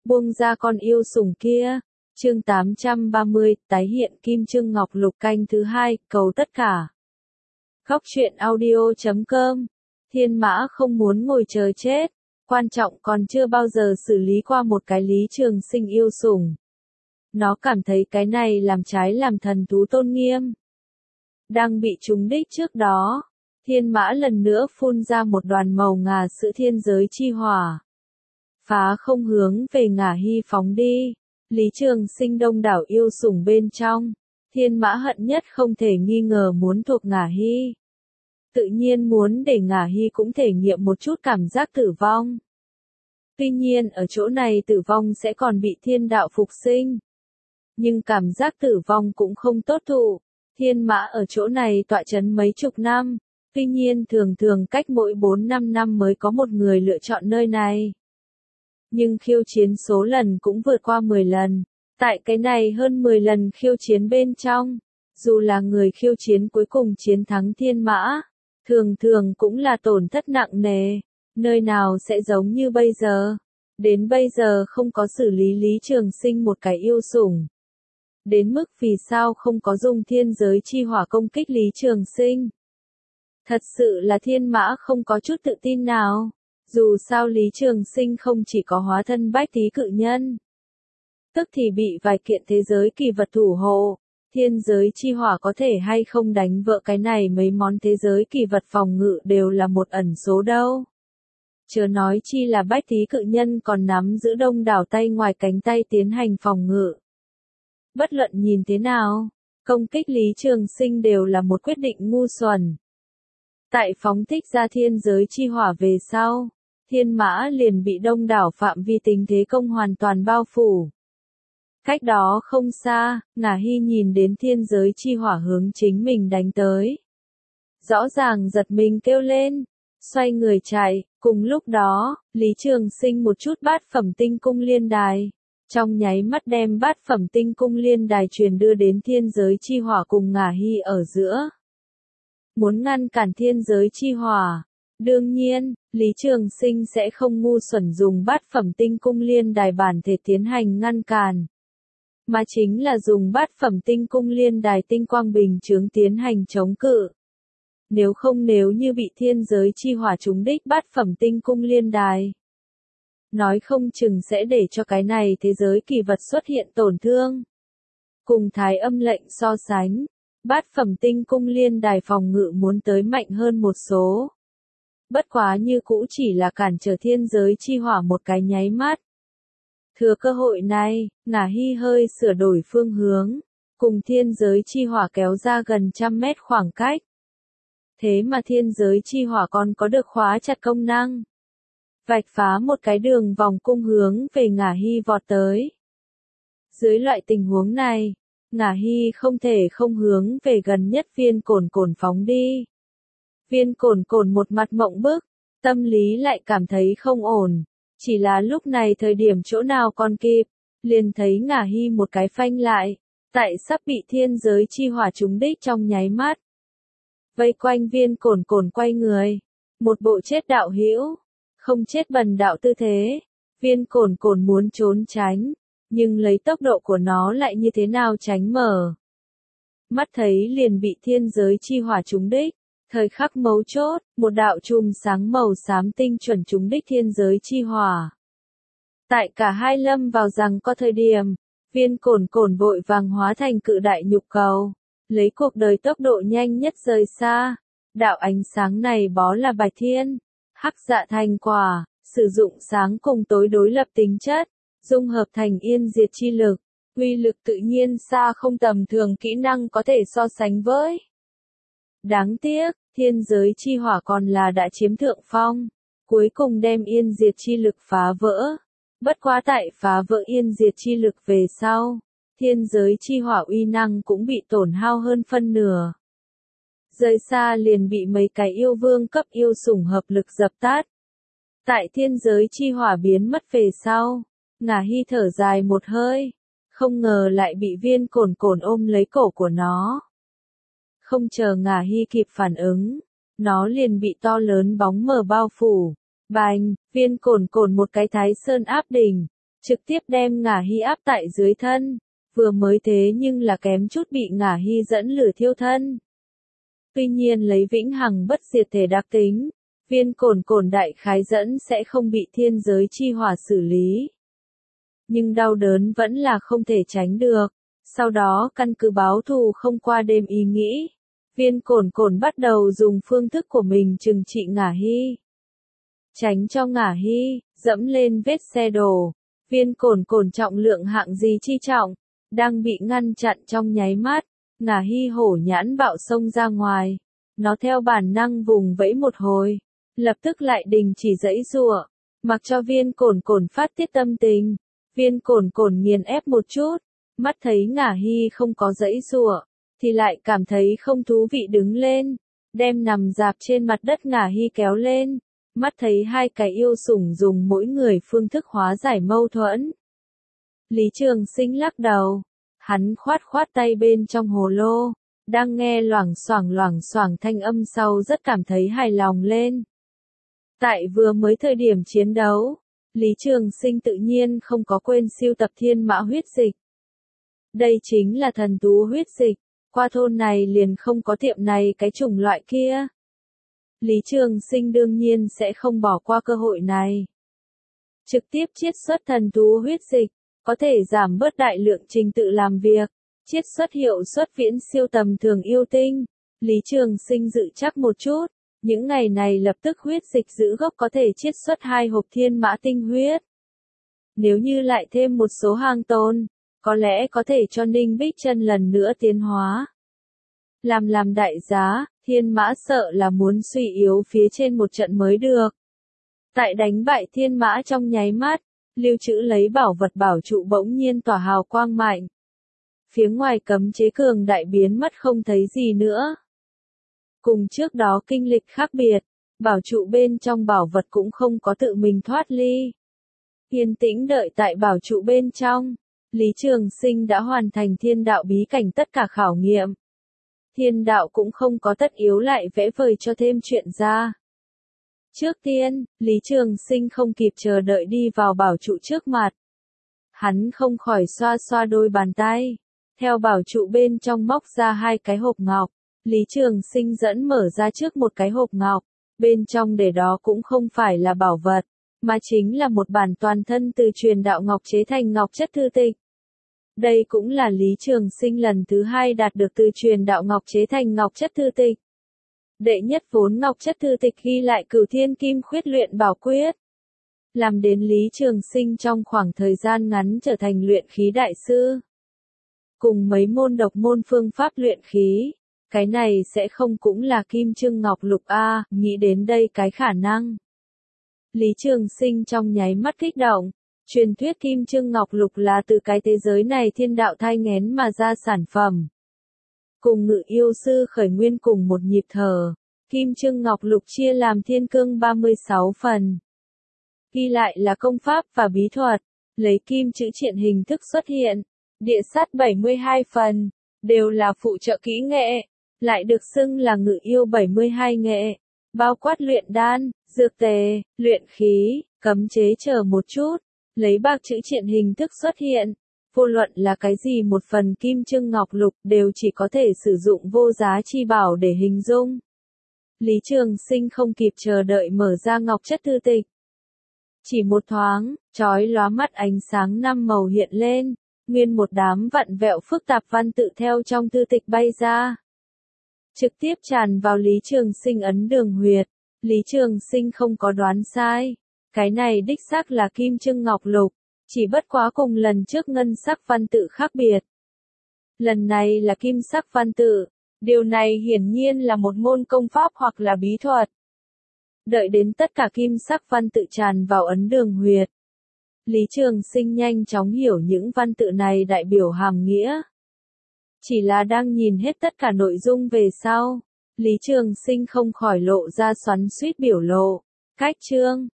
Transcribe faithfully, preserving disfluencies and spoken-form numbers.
buông ra con yêu sủng kia. Chương tám trăm ba mươi, tái hiện Kim Chương Ngọc Lục canh thứ hai, cầu tất cả. Góc truyện audio chấm com. Thiên Mã không muốn ngồi chờ chết, quan trọng còn chưa bao giờ xử lý qua một cái Lý Trường Sinh yêu sủng. Nó cảm thấy cái này làm trái làm thần thú tôn nghiêm. Đang bị trúng đích trước đó, Thiên Mã lần nữa phun ra một đoàn màu ngà sữa thiên giới chi hỏa. Phá không hướng về Ngả Hy phóng đi. Lý Trường Sinh đông đảo yêu sủng bên trong, Thiên Mã hận nhất không thể nghi ngờ muốn thuộc Ngả Hy. Tự nhiên muốn để Ngả Hy cũng thể nghiệm một chút cảm giác tử vong. Tuy nhiên ở chỗ này tử vong sẽ còn bị thiên đạo phục sinh. Nhưng cảm giác tử vong cũng không tốt thụ. Thiên Mã ở chỗ này tọa chấn mấy chục năm, tuy nhiên thường thường cách mỗi bốn năm năm mới có một người lựa chọn nơi này. Nhưng khiêu chiến số lần cũng vượt qua mười lần. Tại cái này hơn mười lần khiêu chiến bên trong, dù là người khiêu chiến cuối cùng chiến thắng Thiên Mã, thường thường cũng là tổn thất nặng nề. Nơi nào sẽ giống như bây giờ? Đến bây giờ không có xử lý Lý Trường Sinh một cái yêu sủng. Đến mức vì sao không có dùng thiên giới chi hỏa công kích Lý Trường Sinh? Thật sự là Thiên Mã không có chút tự tin nào. Dù sao Lý Trường Sinh không chỉ có hóa thân bách tí cự nhân, tức thì bị vài kiện thế giới kỳ vật thủ hộ, thiên giới chi hỏa có thể hay không đánh vỡ cái này mấy món thế giới kỳ vật phòng ngự đều là một ẩn số đâu. Chớ nói chi là bách tí cự nhân còn nắm giữ đông đảo tay ngoài cánh tay tiến hành phòng ngự. Bất luận nhìn thế nào, công kích Lý Trường Sinh đều là một quyết định ngu xuẩn. Tại phóng thích ra thiên giới chi hỏa về sau, Thiên Mã liền bị đông đảo phạm vi tình thế công hoàn toàn bao phủ. Cách đó không xa, Ngả Hy nhìn đến thiên giới chi hỏa hướng chính mình đánh tới. Rõ ràng giật mình kêu lên, xoay người chạy, cùng lúc đó, Lý Trường Sinh một chút bát phẩm tinh cung liên đài. Trong nháy mắt đem bát phẩm tinh cung liên đài truyền đưa đến thiên giới chi hỏa cùng Ngả Hy ở giữa. Muốn ngăn cản thiên giới chi hỏa. Đương nhiên, Lý Trường Sinh sẽ không ngu xuẩn dùng bát phẩm tinh cung liên đài bản thể tiến hành ngăn cản. Mà chính là dùng bát phẩm tinh cung liên đài tinh quang bình chướng tiến hành chống cự. Nếu không nếu như bị thiên giới chi hỏa trúng đích bát phẩm tinh cung liên đài, nói không chừng sẽ để cho cái này thế giới kỳ vật xuất hiện tổn thương. Cùng thái âm lệnh so sánh, bát phẩm tinh cung liên đài phòng ngự muốn tới mạnh hơn một số. Bất quá như cũ chỉ là cản trở thiên giới chi hỏa một cái nháy mắt. Thừa cơ hội này, Ngả Hy hơi sửa đổi phương hướng, cùng thiên giới chi hỏa kéo ra gần trăm mét khoảng cách. Thế mà thiên giới chi hỏa còn có được khóa chặt công năng. Vạch phá một cái đường vòng cung hướng về Ngả Hy vọt tới. Dưới loại tình huống này, Ngả Hy không thể không hướng về gần nhất viên cồn cồn phóng đi. Viên cồn cồn một mặt mộng bức, tâm lý lại cảm thấy không ổn. Chỉ là lúc này thời điểm chỗ nào còn kịp, liền thấy Ngả Hy một cái phanh lại, tại sắp bị thiên giới chi hỏa trúng đích trong nháy mắt. Vây quanh viên cồn cồn quay người, một bộ chết đạo hữu, không chết bần đạo tư thế. Viên cồn cồn muốn trốn tránh, nhưng lấy tốc độ của nó lại như thế nào tránh mở. Mắt thấy liền bị thiên giới chi hỏa trúng đích. Thời khắc mấu chốt, một đạo chùm sáng màu xám tinh chuẩn trúng đích thiên giới chi hỏa. Tại cả hai lâm vào rằng có thời điểm, viên cồn cồn vội vàng hóa thành cự đại nhục cầu, lấy cuộc đời tốc độ nhanh nhất rời xa. Đạo ánh sáng này bó là bạch thiên, hắc dạ thành quả, sử dụng sáng cùng tối đối lập tính chất, dung hợp thành yên diệt chi lực, uy lực tự nhiên xa không tầm thường kỹ năng có thể so sánh với. Đáng tiếc, thiên giới chi hỏa còn là đã chiếm thượng phong, cuối cùng đem yên diệt chi lực phá vỡ. Bất quá tại phá vỡ yên diệt chi lực về sau, thiên giới chi hỏa uy năng cũng bị tổn hao hơn phân nửa. Rời xa liền bị mấy cái yêu vương cấp yêu sủng hợp lực dập tắt. Tại thiên giới chi hỏa biến mất về sau, Ngả Hy thở dài một hơi, không ngờ lại bị viên cồn cồn ôm lấy cổ của nó. Không chờ Ngả Hy kịp phản ứng, nó liền bị to lớn bóng mờ bao phủ. Bành, viên cồn cồn một cái thái sơn áp đỉnh, trực tiếp đem Ngả Hy áp tại dưới thân, vừa mới thế nhưng là kém chút bị Ngả Hy dẫn lửa thiêu thân. Tuy nhiên lấy vĩnh hằng bất diệt thể đặc tính, viên cồn cồn đại khái dẫn sẽ không bị thiên giới chi hỏa xử lý. Nhưng đau đớn vẫn là không thể tránh được. Sau đó căn cứ báo thù không qua đêm ý nghĩ, viên cồn cồn bắt đầu dùng phương thức của mình trừng trị Ngả Hy. Tránh cho Ngả Hy, dẫm lên vết xe đổ, viên cồn cồn trọng lượng hạng gì chi trọng, đang bị ngăn chặn trong nháy mắt, Ngả Hy hổ nhãn bạo xông ra ngoài. Nó theo bản năng vùng vẫy một hồi, lập tức lại đình chỉ giãy giụa, mặc cho viên cồn cồn phát tiết tâm tình. Viên cồn cồn nghiền ép một chút, mắt thấy Ngả Hy không có giãy giụa, thì lại cảm thấy không thú vị đứng lên, đem nằm dạp trên mặt đất Ngả Hy kéo lên, mắt thấy hai cái yêu sủng dùng mỗi người phương thức hóa giải mâu thuẫn. Lý Trường Sinh lắc đầu, hắn khoát khoát tay bên trong hồ lô, đang nghe loảng xoảng loảng xoảng thanh âm sau rất cảm thấy hài lòng lên. Tại vừa mới thời điểm chiến đấu, Lý Trường Sinh tự nhiên không có quên siêu tập thiên mã huyết dịch. Đây chính là thần thú huyết dịch, qua thôn này liền không có tiệm này cái chủng loại kia. Lý Trường Sinh đương nhiên sẽ không bỏ qua cơ hội này. Trực tiếp chiết xuất thần thú huyết dịch, có thể giảm bớt đại lượng trình tự làm việc, chiết xuất hiệu suất viễn siêu tầm thường yêu tinh. Lý Trường Sinh dự chắc một chút, những ngày này lập tức huyết dịch giữ gốc có thể chiết xuất hai hộp thiên mã tinh huyết. Nếu như lại thêm một số hang tồn, có lẽ có thể cho Ninh Bích Chân lần nữa tiến hóa. Làm làm đại giá, thiên mã sợ là muốn suy yếu phía trên một trận mới được. Tại đánh bại thiên mã trong nháy mắt, lưu trữ lấy bảo vật bảo trụ bỗng nhiên tỏa hào quang mạnh. Phía ngoài cấm chế cường đại biến mất không thấy gì nữa. Cùng trước đó kinh lịch khác biệt, bảo trụ bên trong bảo vật cũng không có tự mình thoát ly. Yên tĩnh đợi tại bảo trụ bên trong, Lý Trường Sinh đã hoàn thành thiên đạo bí cảnh tất cả khảo nghiệm. Thiên đạo cũng không có tất yếu lại vẽ vời cho thêm chuyện ra. Trước tiên, Lý Trường Sinh không kịp chờ đợi đi vào bảo trụ trước mặt. Hắn không khỏi xoa xoa đôi bàn tay, theo bảo trụ bên trong móc ra hai cái hộp ngọc. Lý Trường Sinh dẫn mở ra trước một cái hộp ngọc, bên trong để đó cũng không phải là bảo vật, mà chính là một bản toàn thân từ truyền đạo ngọc chế thành ngọc chất thư tịch. Đây cũng là Lý Trường Sinh lần thứ hai đạt được từ truyền đạo ngọc chế thành ngọc chất thư tịch. Đệ nhất vốn ngọc chất thư tịch ghi lại Cửu Thiên Kim Khuyết luyện bảo quyết. Làm đến Lý Trường Sinh trong khoảng thời gian ngắn trở thành luyện khí đại sư. Cùng mấy môn độc môn phương pháp luyện khí. Cái này sẽ không cũng là Kim Trưng Ngọc Lục a, nghĩ đến đây cái khả năng. Lý Trường Sinh trong nháy mắt kích động, truyền thuyết Kim Trưng Ngọc Lục là từ cái thế giới này thiên đạo thai nghén mà ra sản phẩm. Cùng Ngự Yêu Sư khởi nguyên cùng một nhịp thở, Kim Trưng Ngọc Lục chia làm thiên cương ba mươi sáu phần. Ghi lại là công pháp và bí thuật, lấy kim chữ triện hình thức xuất hiện, địa sát bảy mươi hai phần, đều là phụ trợ kỹ nghệ. Lại được xưng là Ngự Yêu bảy mươi hai nghệ, bao quát luyện đan, dược tề, luyện khí, cấm chế chờ một chút, lấy bạc chữ triện hình thức xuất hiện. Vô luận là cái gì một phần Kim Trưng Ngọc Lục đều chỉ có thể sử dụng vô giá chi bảo để hình dung. Lý Trường Sinh không kịp chờ đợi mở ra ngọc chất thư tịch. Chỉ một thoáng, chói lóa mắt ánh sáng năm màu hiện lên, nguyên một đám vặn vẹo phức tạp văn tự theo trong thư tịch bay ra. Trực tiếp tràn vào Lý Trường Sinh ấn đường huyệt. Lý Trường Sinh không có đoán sai. Cái này đích xác là Kim Trưng Ngọc Lục, chỉ bất quá cùng lần trước ngân sắc văn tự khác biệt. Lần này là kim sắc văn tự, điều này hiển nhiên là một môn công pháp hoặc là bí thuật. Đợi đến tất cả kim sắc văn tự tràn vào ấn đường huyệt. Lý Trường Sinh nhanh chóng hiểu những văn tự này đại biểu hàm nghĩa. Chỉ là đang nhìn hết tất cả nội dung về sau, Lý Trường Sinh không khỏi lộ ra xoắn xuýt biểu lộ. Cách chương